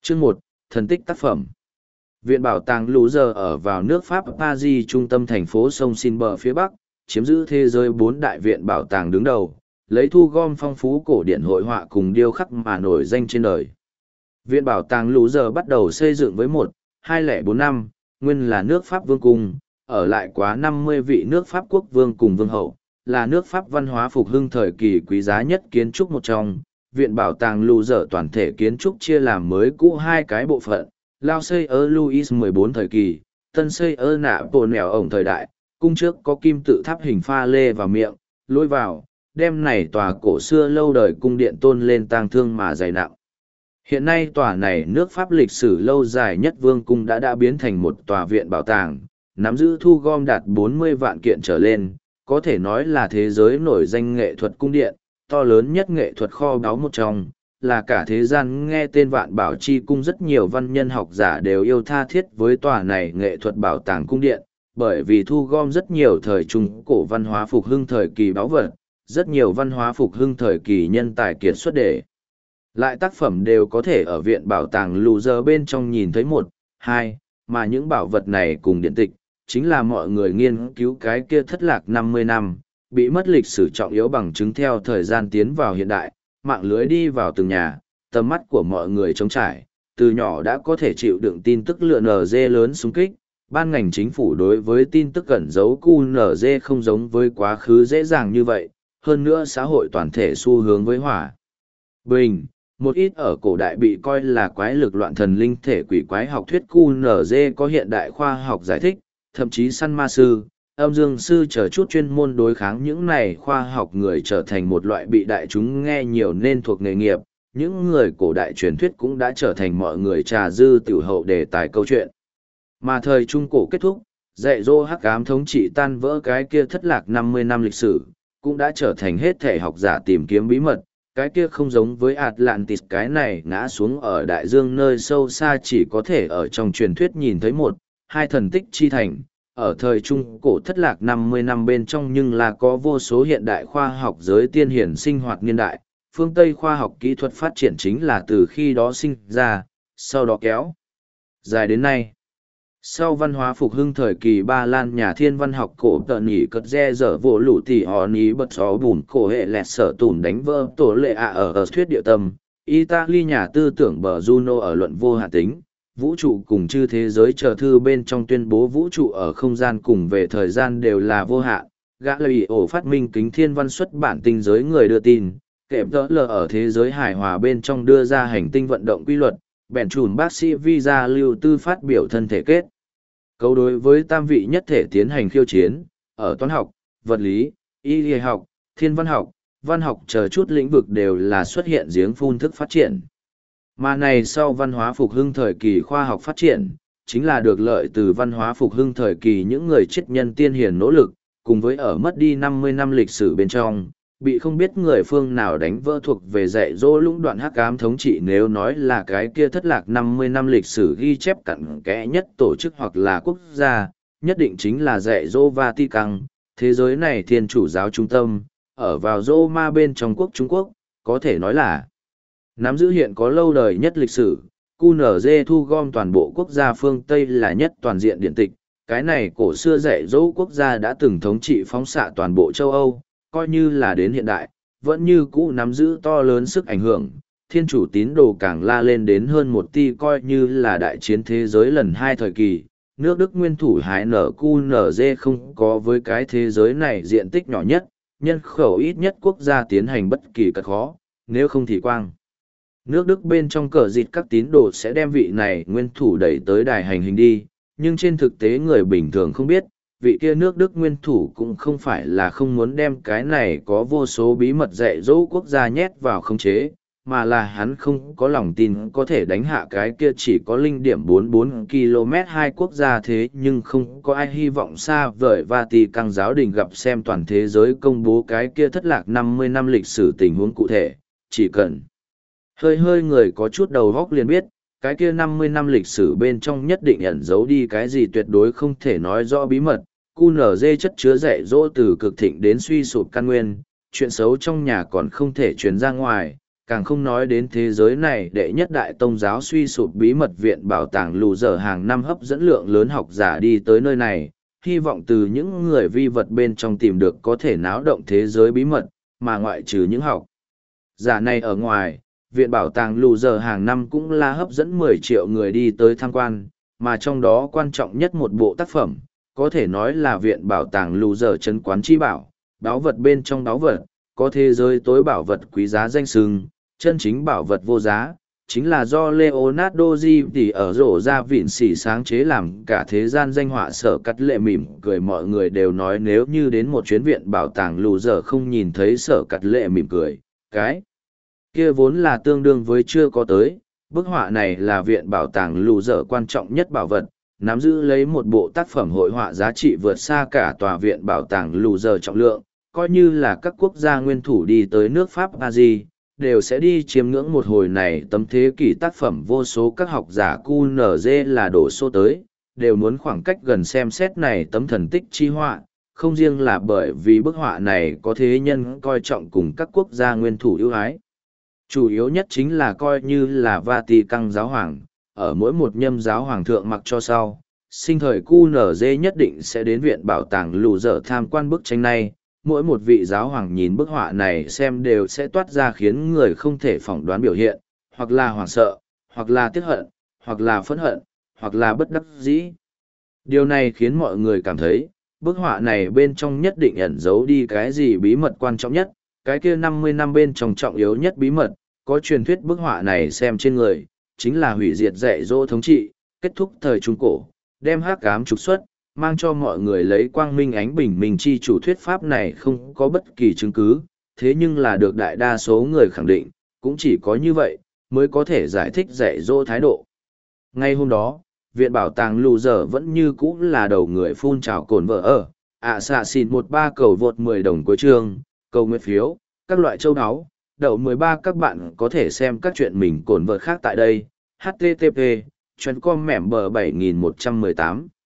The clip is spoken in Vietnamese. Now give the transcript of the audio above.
Chương 1, Thần tích tác phẩm. Viện bảo tàng Louvre ở vào nước Pháp Paris, trung tâm thành phố sông Seine bờ phía Bắc, chiếm giữ thế giới 4 đại viện bảo tàng đứng đầu, lấy thu gom phong phú cổ điển hội họa cùng điêu khắc mà nổi danh trên đời. Viện bảo tàng Louvre bắt đầu xây dựng với 1-204 năm, nguyên là nước Pháp vương cung, ở lại quá 50 vị nước Pháp quốc vương cùng vương hậu, là nước Pháp văn hóa phục hưng thời kỳ quý giá nhất kiến trúc một trong. Viện bảo tàng Louvre toàn thể kiến trúc chia làm mới cũ hai cái bộ phận, lao xây ở Louis XIV thời kỳ, tân xây ở nạ bộ nẻo ổng thời đại, cung trước có kim tự tháp hình pha lê vào miệng, lối vào, đem này tòa cổ xưa lâu đời cung điện tôn lên tang thương mà dày nặng. Hiện nay tòa này nước Pháp lịch sử lâu dài nhất vương cung đã biến thành một tòa viện bảo tàng, nắm giữ thu gom đạt 40 vạn kiện trở lên, có thể nói là thế giới nổi danh nghệ thuật cung điện, to lớn nhất nghệ thuật kho báu một trong, là cả thế gian nghe tên Vạn Bảo Chi cung rất nhiều văn nhân học giả đều yêu tha thiết với tòa này nghệ thuật bảo tàng cung điện, bởi vì thu gom rất nhiều thời trung cổ văn hóa phục hưng thời kỳ báu vật, rất nhiều văn hóa phục hưng thời kỳ nhân tài kiệt xuất để. Lại tác phẩm đều có thể ở viện bảo tàng Louvre bên trong nhìn thấy 1-2, mà những bảo vật này cùng điện tịch, chính là mọi người nghiên cứu cái kia thất lạc 50 năm, bị mất lịch sử trọng yếu bằng chứng theo thời gian tiến vào hiện đại, mạng lưới đi vào từng nhà, tầm mắt của mọi người trống trải, từ nhỏ đã có thể chịu đựng tin tức lượn NG lớn xung kích, ban ngành chính phủ đối với tin tức ẩn giấu QNZ không giống với quá khứ dễ dàng như vậy, hơn nữa xã hội toàn thể xu hướng với hòa bình. Một ít ở cổ đại bị coi là quái lực loạn thần linh thể quỷ quái học thuyết QNZ có hiện đại khoa học giải thích, thậm chí săn ma sư, âm dương sư chờ chút chuyên môn đối kháng những này khoa học người trở thành một loại bị đại chúng nghe nhiều nên thuộc nghề nghiệp. Những người cổ đại truyền thuyết cũng đã trở thành mọi người trà dư tiểu hậu đề tài câu chuyện. Mà thời Trung Cổ kết thúc, dạy dỗ hắc ám thống trị tan vỡ cái kia thất lạc 50 năm lịch sử, cũng đã trở thành hết thể học giả tìm kiếm bí mật. Cái kia không giống với Atlantis, cái này ngã xuống ở đại dương nơi sâu xa chỉ có thể ở trong truyền thuyết nhìn thấy 1-2 thần tích chi thành. Ở thời Trung Cổ thất lạc 50 năm bên trong nhưng là có vô số hiện đại khoa học giới tiên hiển sinh hoạt niên đại, phương Tây khoa học kỹ thuật phát triển chính là từ khi đó sinh ra, sau đó kéo dài đến nay. Sau văn hóa phục hưng thời kỳ Ba Lan, nhà thiên văn học cổ tờ nỉ cật re dở vỗ lũ tỉ họ ní bật gió bùn cổ hệ lẹt sở tùn đánh vỡ tổ lệ ạ ở thuyết địa tâm. Italy nhà tư tưởng bờ Juno ở luận vô hạn tính, vũ trụ cùng chư thế giới chờ thư bên trong tuyên bố vũ trụ ở không gian cùng về thời gian đều là vô hạn. Galileo phát minh kính thiên văn xuất bản tinh giới người đưa tin, kẹp đỡ lờ ở thế giới hài hòa bên trong đưa ra hành tinh vận động quy luật, bèn chùn bác sĩ visa lưu tư phát biểu thân thể kết cấu đối với tam vị nhất thể tiến hành khiêu chiến, ở toán học, vật lý, y lý học, thiên văn học chờ chút lĩnh vực đều là xuất hiện giếng phun thức phát triển. Mà này sau văn hóa phục hưng thời kỳ khoa học phát triển, chính là được lợi từ văn hóa phục hưng thời kỳ những người triết nhân tiên hiền nỗ lực, cùng với ở mất đi 50 năm lịch sử bên trong, bị không biết người phương nào đánh vỡ thuộc về dạy dỗ lũng đoạn hắc ám thống trị. Nếu nói là cái kia thất lạc 50 năm lịch sử ghi chép cặn kẽ nhất tổ chức hoặc là quốc gia, nhất định chính là dạy dỗ Vatican, thế giới này thiên chủ giáo trung tâm, ở vào Roma bên trong quốc Trung Quốc, có thể nói là nắm giữ hiện có lâu đời nhất lịch sử. QNZ thu gom toàn bộ quốc gia phương Tây là nhất toàn diện điện tịch, cái này cổ xưa dạy dỗ quốc gia đã từng thống trị phóng xạ toàn bộ châu Âu, coi như là đến hiện đại, vẫn như cũ nắm giữ to lớn sức ảnh hưởng. Thiên chủ tín đồ càng la lên đến hơn 1 tỷ, coi như là đại chiến thế giới lần 2 thời kỳ. Nước Đức nguyên thủ hái nở QNZ không có với cái thế giới này diện tích nhỏ nhất, nhân khẩu ít nhất quốc gia tiến hành bất kỳ cật khó, nếu không thì quang. Nước Đức bên trong cờ dịt các tín đồ sẽ đem vị này nguyên thủ đẩy tới đài hành hình đi, nhưng trên thực tế người bình thường không biết, vị kia nước Đức nguyên thủ cũng không phải là không muốn đem cái này có vô số bí mật dạy dỗ quốc gia nhét vào khống chế, mà là hắn không có lòng tin có thể đánh hạ cái kia chỉ có 0.44 km 2 quốc gia. Thế nhưng không có ai hy vọng xa vời Vatican giáo đình gặp xem toàn thế giới công bố cái kia thất lạc 50 năm lịch sử tình huống cụ thể, chỉ cần hơi người có chút đầu góc liền biết, cái kia 50 năm lịch sử bên trong nhất định ẩn giấu đi cái gì tuyệt đối không thể nói rõ bí mật. QNZ chất chứa dạy dỗ từ cực thịnh đến suy sụp căn nguyên, chuyện xấu trong nhà còn không thể truyền ra ngoài, càng không nói đến thế giới này đệ nhất đại tông giáo suy sụp bí mật viện bảo tàng lù dở hàng năm hấp dẫn lượng lớn học giả đi tới nơi này, hy vọng từ những người vi vật bên trong tìm được có thể náo động thế giới bí mật, mà ngoại trừ những học giả này ở ngoài, viện bảo tàng lù dở hàng năm cũng là hấp dẫn 10 triệu người đi tới tham quan, mà trong đó quan trọng nhất một bộ tác phẩm, có thể nói là viện bảo tàng lù dở trấn quán chi bảo, báu vật bên trong báu vật, có thế giới tối bảo vật quý giá danh sừng, chân chính bảo vật vô giá, chính là do Leonardo di tỉ ở rổ ra vịn xỉ sáng chế làm cả thế gian danh họa sở cắt lệ mỉm cười. Mọi người đều nói nếu như đến một chuyến viện bảo tàng lù dở không nhìn thấy sở cắt lệ mỉm cười, cái kia vốn là tương đương với chưa có tới. Bức họa này là viện bảo tàng lù dở quan trọng nhất bảo vật, nắm giữ lấy một bộ tác phẩm hội họa giá trị vượt xa cả tòa viện bảo tàng lù dở trọng lượng, coi như là các quốc gia nguyên thủ đi tới nước Pháp Paris, đều sẽ đi chiêm ngưỡng một hồi này. Tấm thế kỷ tác phẩm vô số các học giả QNZ là đổ số tới, đều muốn khoảng cách gần xem xét này tấm thần tích chi họa, không riêng là bởi vì bức họa này có thế nhân coi trọng cùng các quốc gia nguyên thủ ưu ái. Chủ yếu nhất chính là coi như là Vatican giáo hoàng, ở mỗi một nhâm giáo hoàng thượng mặc cho sau, sinh thời QNZ nhất định sẽ đến viện bảo tàng lù dở tham quan bức tranh này. Mỗi một vị giáo hoàng nhìn bức họa này xem đều sẽ toát ra khiến người không thể phỏng đoán biểu hiện, hoặc là hoảng sợ, hoặc là tiếc hận, hoặc là phẫn hận, hoặc là bất đắc dĩ. Điều này khiến mọi người cảm thấy, bức họa này bên trong nhất định ẩn giấu đi cái gì bí mật quan trọng nhất, cái kia 50 năm bên trong trọng yếu nhất bí mật, có truyền thuyết bức họa này xem trên người, chính là hủy diệt dạy dỗ thống trị, kết thúc thời Trung Cổ, đem hắc ám trục xuất, mang cho mọi người lấy quang minh ánh bình minh chi chủ thuyết pháp này không có bất kỳ chứng cứ, thế nhưng là được đại đa số người khẳng định, cũng chỉ có như vậy, mới có thể giải thích dạy dỗ thái độ. Ngay hôm đó, viện bảo tàng lù dở vẫn như cũ là đầu người phun trào cồn vợ ở, xạ xịn 13 cầu vượt 10 đồng cuối chương, cầu nguyện phiếu, các loại châu áo, đậu 13 các bạn có thể xem các chuyện mình cồn vợ khác tại đây, http://com mẻm bờ 7118